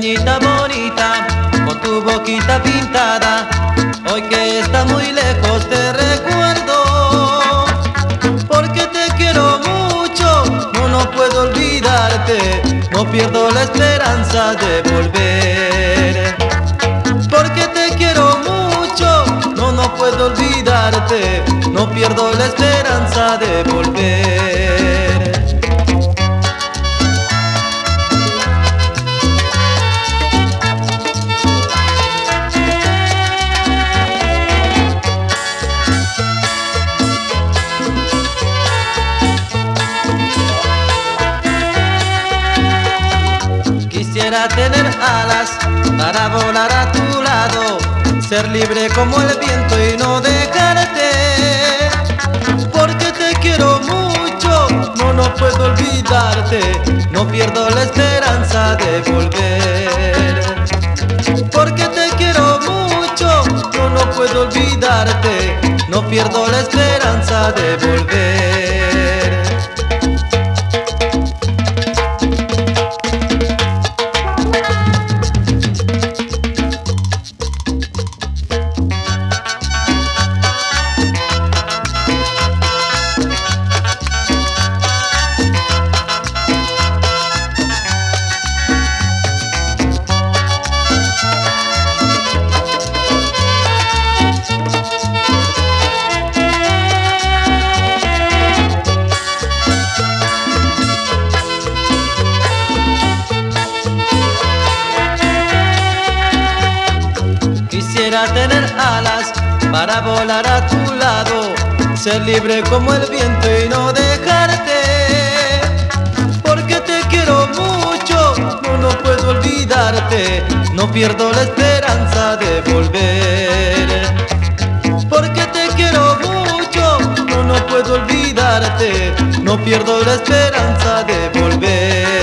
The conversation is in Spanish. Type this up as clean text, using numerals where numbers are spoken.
niñita bonita, con tu boquita pintada, hoy que está muy lejos te recuerdo, porque te quiero mucho, no puedo olvidarte, no pierdo la esperanza de volver. Porque te quiero mucho, no puedo olvidarte, no pierdo la esperanza de volver. Quisiera tener alas para volar a tu lado, ser libre como el viento y no dejarte. Porque te quiero mucho, no puedo olvidarte, no pierdo la esperanza de volver. Porque te quiero mucho, no puedo olvidarte, no pierdo la esperanza de volver. Quisiera tener alas para volar a tu lado, ser libre como el viento y no dejarte. Porque te quiero mucho, no puedo olvidarte, no pierdo la esperanza de volver. Porque te quiero mucho, no puedo olvidarte, no pierdo la esperanza de volver.